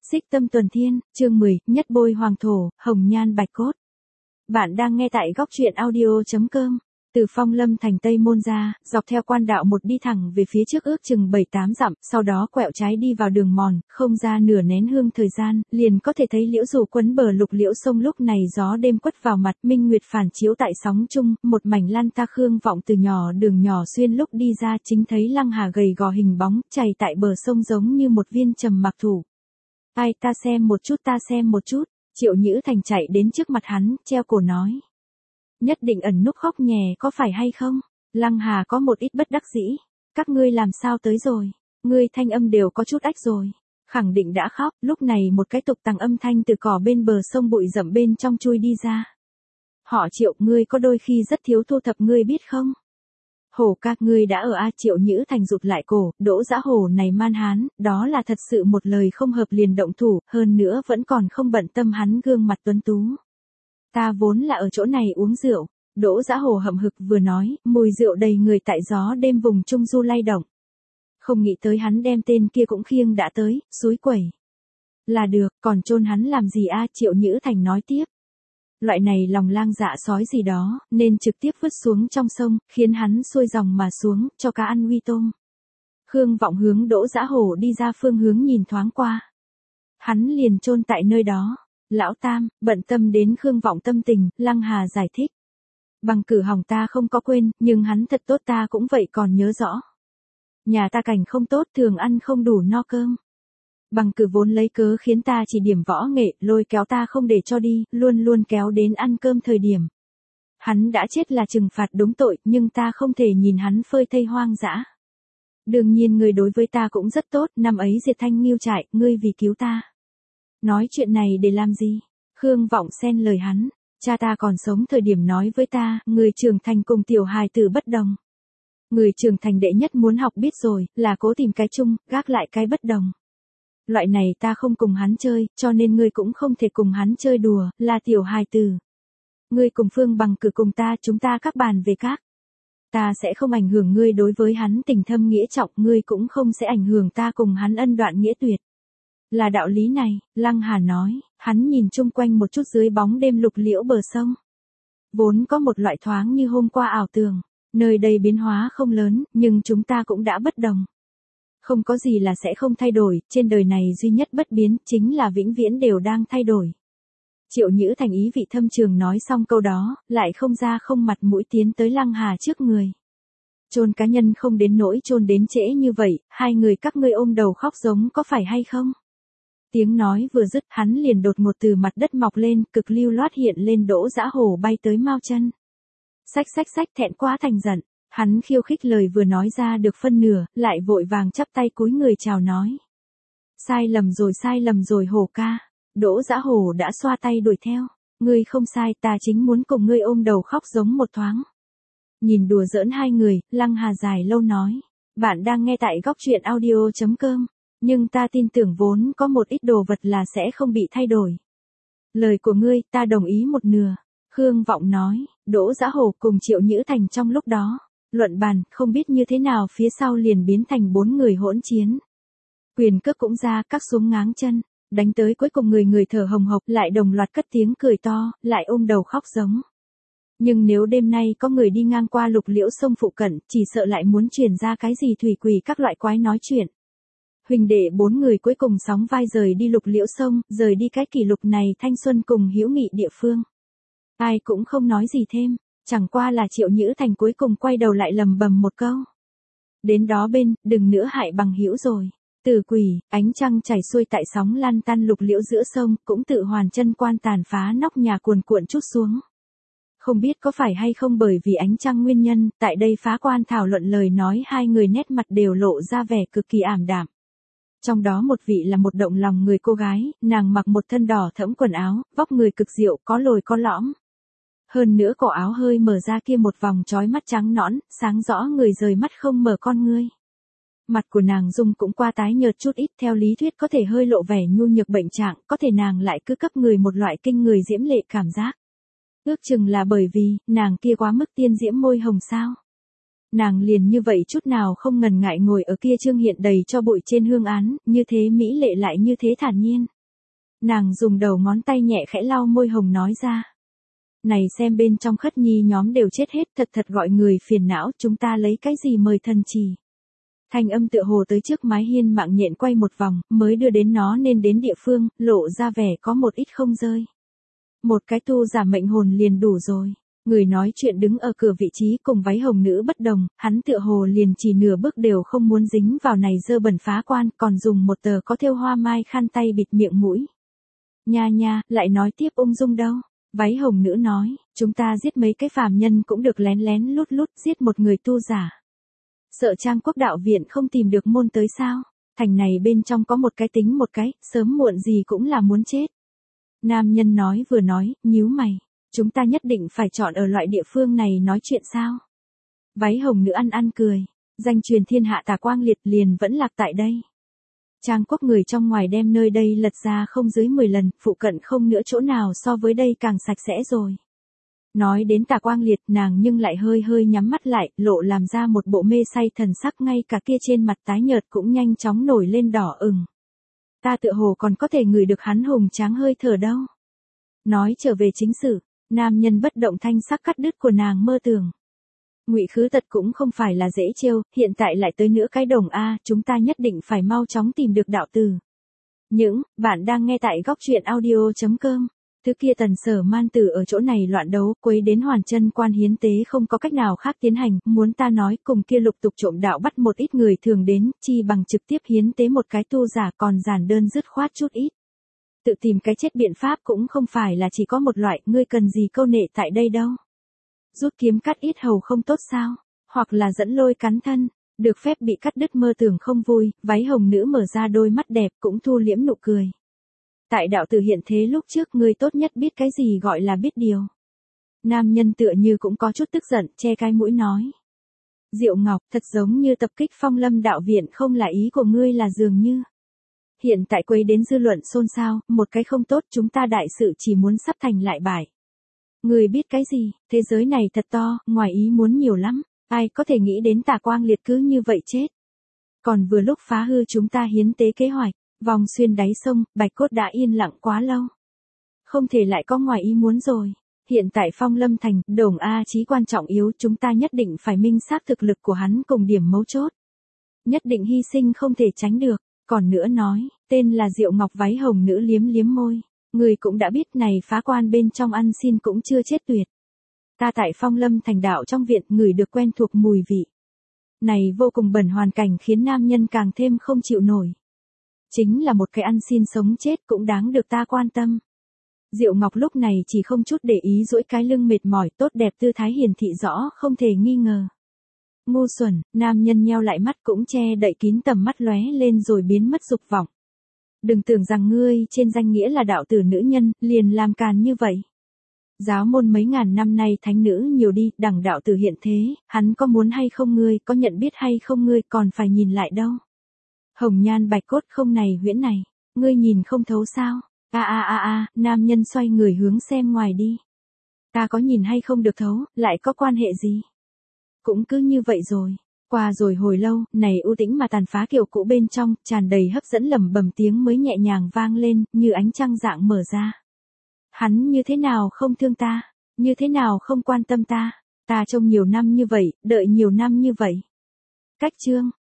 Xích Tâm Tuần Thiên, chương 10, Nhất Bôi Hoàng Thổ, Hồng Nhan Bạch Cốt. Bạn đang nghe tại góc truyện audio.com. Từ Phong Lâm thành Tây Môn ra, dọc theo quan đạo một đi thẳng về phía trước ước chừng 7-8 dặm, sau đó quẹo trái đi vào đường mòn, không ra nửa nén hương thời gian, liền có thể thấy liễu dù quấn bờ lục liễu sông. Lúc này gió đêm quất vào mặt, minh nguyệt phản chiếu tại sóng chung, một mảnh lan ta khương vọng từ nhỏ đường nhỏ xuyên lúc đi ra, chính thấy Lăng Hà gầy gò hình bóng, chày tại bờ sông giống như một viên trầm mặc thủ. Ai, ta xem một chút, ta xem một chút. Triệu Nhữ Thành chạy đến trước mặt hắn, treo cổ nói. Nhất định ẩn núp khóc nhè có phải hay không? Lăng Hà có một ít bất đắc dĩ. Các ngươi làm sao tới rồi? Ngươi thanh âm đều có chút ách rồi. Khẳng định đã khóc. Lúc này một cái tục tằng âm thanh từ cỏ bên bờ sông bụi rậm bên trong chui đi ra. Họ Triệu, ngươi có đôi khi rất thiếu thu thập, ngươi biết không? Hổ ca, ngươi đã ở a? Triệu Nhữ Thành rụt lại cổ, Đỗ Dã Hổ này man hán, đó là thật sự một lời không hợp liền động thủ, hơn nữa vẫn còn không bận tâm hắn gương mặt tuấn tú. Ta vốn là ở chỗ này uống rượu. Đỗ Dã Hổ hậm hực vừa nói, mùi rượu đầy người tại gió đêm vùng trung du lay động. Không nghĩ tới hắn đem tên kia cũng khiêng đã tới, xúi quẩy. Là được, còn chôn hắn làm gì a? Triệu Nhữ Thành nói tiếp. Loại này lòng lang dạ sói gì đó, nên trực tiếp vứt xuống trong sông, khiến hắn xuôi dòng mà xuống, cho cá ăn huy tôm. Khương Vọng hướng Đỗ Dã Hổ đi ra phương hướng nhìn thoáng qua. Hắn liền chôn tại nơi đó. Lão Tam, bận tâm đến Khương Vọng tâm tình, Lăng Hà giải thích. Bằng cử hỏng ta không có quên, nhưng hắn thật tốt ta cũng vậy còn nhớ rõ. Nhà ta cảnh không tốt, thường ăn không đủ no cơm. Bằng cử vốn lấy cớ khiến ta chỉ điểm võ nghệ, lôi kéo ta không để cho đi, luôn luôn kéo đến ăn cơm thời điểm. Hắn đã chết là trừng phạt đúng tội, nhưng ta không thể nhìn hắn phơi thây hoang dã. Đương nhiên ngươi đối với ta cũng rất tốt, năm ấy diệt Thanh Nghiêu trại, ngươi vì cứu ta. Nói chuyện này để làm gì? Khương Vọng xen lời hắn. Cha ta còn sống thời điểm nói với ta, người trưởng thành cùng tiểu hài tử bất đồng. Người trưởng thành đệ nhất muốn học biết rồi, là cố tìm cái chung, gác lại cái bất đồng. Loại này ta không cùng hắn chơi, cho nên ngươi cũng không thể cùng hắn chơi đùa, là tiểu hài tử. Ngươi cùng Phương Bằng cử cùng ta, chúng ta các bàn về các. Ta sẽ không ảnh hưởng ngươi đối với hắn tình thâm nghĩa trọng, ngươi cũng không sẽ ảnh hưởng ta cùng hắn ân đoạn nghĩa tuyệt. Là đạo lý này, Lăng Hà nói, hắn nhìn chung quanh một chút dưới bóng đêm lục liễu bờ sông. Vốn có một loại thoáng như hôm qua ảo tưởng, nơi đây biến hóa không lớn, nhưng chúng ta cũng đã bất đồng. Không có gì là sẽ không thay đổi, trên đời này duy nhất bất biến, chính là vĩnh viễn đều đang thay đổi. Triệu Nhữ Thành ý vị thâm trường nói xong câu đó, lại không ra không mặt mũi tiến tới Lăng Hà trước người. Chôn cá nhân không đến nỗi chôn đến trễ như vậy, hai người các ngươi ôm đầu khóc giống có phải hay không? Tiếng nói vừa dứt, hắn liền đột ngột từ mặt đất mọc lên, cực lưu loát hiện lên. Đỗ Dã Hổ bay tới mau chân. Xách xách xách, thẹn quá thành giận. Hắn khiêu khích lời vừa nói ra được phân nửa, lại vội vàng chắp tay cúi người chào nói. Sai lầm rồi Hổ ca. Đỗ Dã Hổ đã xoa tay đuổi theo. Ngươi không sai, ta chính muốn cùng ngươi ôm đầu khóc giống một thoáng. Nhìn đùa giỡn hai người, Lăng Hà dài lâu nói. Bạn đang nghe tại góc truyện audio.com. Nhưng ta tin tưởng vốn có một ít đồ vật là sẽ không bị thay đổi. Lời của ngươi, ta đồng ý một nửa. Khương Vọng nói, Đỗ Dã Hổ cùng Triệu Nhữ Thành trong lúc đó. Luận bàn, không biết như thế nào phía sau liền biến thành 4 người hỗn chiến. Quyền cước cũng ra, các xuống ngáng chân. Đánh tới cuối cùng người thở hồng hộc, lại đồng loạt cất tiếng cười to, lại ôm đầu khóc giống. Nhưng nếu đêm nay có người đi ngang qua lục liễu sông phụ cận, chỉ sợ lại muốn truyền ra cái gì thủy quỷ các loại quái nói chuyện. Huỳnh đệ 4 người cuối cùng sóng vai rời đi lục liễu sông, rời đi cái kỷ lục này thanh xuân cùng hữu nghị địa phương. Ai cũng không nói gì thêm, chẳng qua là Triệu Nhữ Thành cuối cùng quay đầu lại lầm bầm một câu. Đến đó bên, đừng nữa hại bằng hữu rồi. Tử quỷ, ánh trăng chảy xuôi tại sóng lan tan lục liễu giữa sông, cũng tự hoàn chân quan tàn phá nóc nhà cuồn cuộn trút xuống. Không biết có phải hay không bởi vì ánh trăng nguyên nhân, tại đây phá quan thảo luận lời nói hai người nét mặt đều lộ ra vẻ cực kỳ ảm đạm. Trong đó một vị là một động lòng người cô gái, nàng mặc một thân đỏ thẫm quần áo, vóc người cực diệu, có lồi có lõm. Hơn nữa cổ áo hơi mở ra kia một vòng trói mắt trắng nõn, sáng rõ người rời mắt không mở con ngươi. Mặt của nàng dung cũng qua tái nhợt chút ít, theo lý thuyết có thể hơi lộ vẻ nhu nhược bệnh trạng, có thể nàng lại cứ cấp người một loại kinh người diễm lệ cảm giác. Ước chừng là bởi vì, nàng kia quá mức tiên diễm môi hồng sao. Nàng liền như vậy chút nào không ngần ngại ngồi ở kia trương hiện đầy cho bụi trên hương án, như thế mỹ lệ lại như thế thản nhiên. Nàng dùng đầu ngón tay nhẹ khẽ lau môi hồng nói ra. Này xem bên trong Khất Nhi nhóm đều chết hết, thật thật gọi người phiền não, chúng ta lấy cái gì mời thần chỉ. Thanh âm tựa hồ tới trước mái hiên mạng nhện quay một vòng, mới đưa đến nó nên đến địa phương, lộ ra vẻ có một ít không rơi. Một cái tu giả mệnh hồn liền đủ rồi. Người nói chuyện đứng ở cửa vị trí cùng váy hồng nữ bất đồng, hắn tựa hồ liền chỉ nửa bước đều không muốn dính vào này dơ bẩn phá quan, còn dùng một tờ có thêu hoa mai khăn tay bịt miệng mũi. Nha nha, lại nói tiếp ung dung đâu. Váy hồng nữ nói, chúng ta giết mấy cái phàm nhân cũng được lén lén lút lút giết một người tu giả. Sợ Trang Quốc đạo viện không tìm được môn tới sao? Thành này bên trong có một cái tính một cái, sớm muộn gì cũng là muốn chết. Nam nhân nói vừa nói, nhíu mày. Chúng ta nhất định phải chọn ở loại địa phương này nói chuyện sao? Váy hồng nữ ăn cười. Danh truyền thiên hạ Tà Quang Liệt liền vẫn lạc tại đây. Trang Quốc người trong ngoài đem nơi đây lật ra không dưới 10 lần, phụ cận không nữa chỗ nào so với đây càng sạch sẽ rồi. Nói đến Tà Quang Liệt nàng nhưng lại hơi hơi nhắm mắt lại, lộ làm ra một bộ mê say thần sắc, ngay cả kia trên mặt tái nhợt cũng nhanh chóng nổi lên đỏ ửng. Ta tựa hồ còn có thể ngửi được hắn hùng tráng hơi thở đâu. Nói trở về chính sự, nam nhân bất động thanh sắc cắt đứt của nàng mơ tưởng. Ngụy Khứ Tật cũng không phải là dễ trêu, hiện tại lại tới nữa cái đồng A, chúng ta nhất định phải mau chóng tìm được đạo tử. Bạn đang nghe tại góc truyện audio.com. Thứ kia Tần Sở Man Tử ở chỗ này loạn đấu, quấy đến Hoàn Chân Quan hiến tế không có cách nào khác tiến hành, muốn ta nói cùng kia lục tục trộm đạo bắt một ít người thường đến, chi bằng trực tiếp hiến tế một cái tu giả còn giản đơn dứt khoát chút ít. Tự tìm cái chết biện pháp cũng không phải là chỉ có một loại, ngươi cần gì câu nệ tại đây đâu. Rút kiếm cắt yết hầu không tốt sao, hoặc là dẫn lôi cắn thân, được phép bị cắt đứt mơ tưởng không vui, váy hồng nữ mở ra đôi mắt đẹp cũng thu liễm nụ cười. Tại đạo tử hiện thế lúc trước ngươi tốt nhất biết cái gì gọi là biết điều. Nam nhân tựa như cũng có chút tức giận, che cái mũi nói. Diệu Ngọc, thật giống như tập kích Phong Lâm đạo viện không là ý của ngươi là dường như. Hiện tại quấy đến dư luận xôn xao, một cái không tốt chúng ta đại sự chỉ muốn sắp thành lại bại. Ngươi biết cái gì, thế giới này thật to, ngoài ý muốn nhiều lắm, ai có thể nghĩ đến Tà Quang Liệt cứ như vậy chết. Còn vừa lúc phá hư chúng ta hiến tế kế hoạch, vòng xuyên đáy sông, Bạch Cốt đã yên lặng quá lâu. Không thể lại có ngoài ý muốn rồi. Hiện tại Phong Lâm Thành, Đồng A Chí quan trọng yếu, chúng ta nhất định phải minh xác thực lực của hắn cùng điểm mấu chốt. Nhất định hy sinh không thể tránh được. Còn nữa nói, tên là Diệu Ngọc, váy hồng nữ liếm liếm môi. Người cũng đã biết này phá quan bên trong ăn xin cũng chưa chết tuyệt. Ta tại Phong Lâm Thành đạo trong viện ngửi được quen thuộc mùi vị. Này vô cùng bẩn hoàn cảnh khiến nam nhân càng thêm không chịu nổi. Chính là một cái ăn xin sống chết cũng đáng được ta quan tâm. Diệu Ngọc lúc này chỉ không chút để ý duỗi cái lưng mệt mỏi, tốt đẹp tư thái hiển thị rõ không thể nghi ngờ. Ngu xuẩn, nam nhân nheo lại mắt cũng che đậy kín tầm mắt lóe lên rồi biến mất dục vọng. Đừng tưởng rằng ngươi trên danh nghĩa là đạo tử nữ nhân, liền làm càn như vậy. Giáo môn mấy ngàn năm nay thánh nữ nhiều đi, đẳng đạo tử hiện thế, hắn có muốn hay không ngươi, có nhận biết hay không ngươi, còn phải nhìn lại đâu. Hồng nhan bạch cốt không này huyễn này, ngươi nhìn không thấu sao? Nam nhân xoay người hướng xem ngoài đi. Ta có nhìn hay không được thấu, lại có quan hệ gì? Cũng cứ như vậy rồi. Qua rồi hồi lâu, này u tĩnh mà tàn phá kiểu cũ bên trong, tràn đầy hấp dẫn lẩm bẩm tiếng mới nhẹ nhàng vang lên, như ánh trăng dạng mở ra. Hắn như thế nào không thương ta, như thế nào không quan tâm ta, ta trông nhiều năm như vậy, đợi nhiều năm như vậy. Cách chương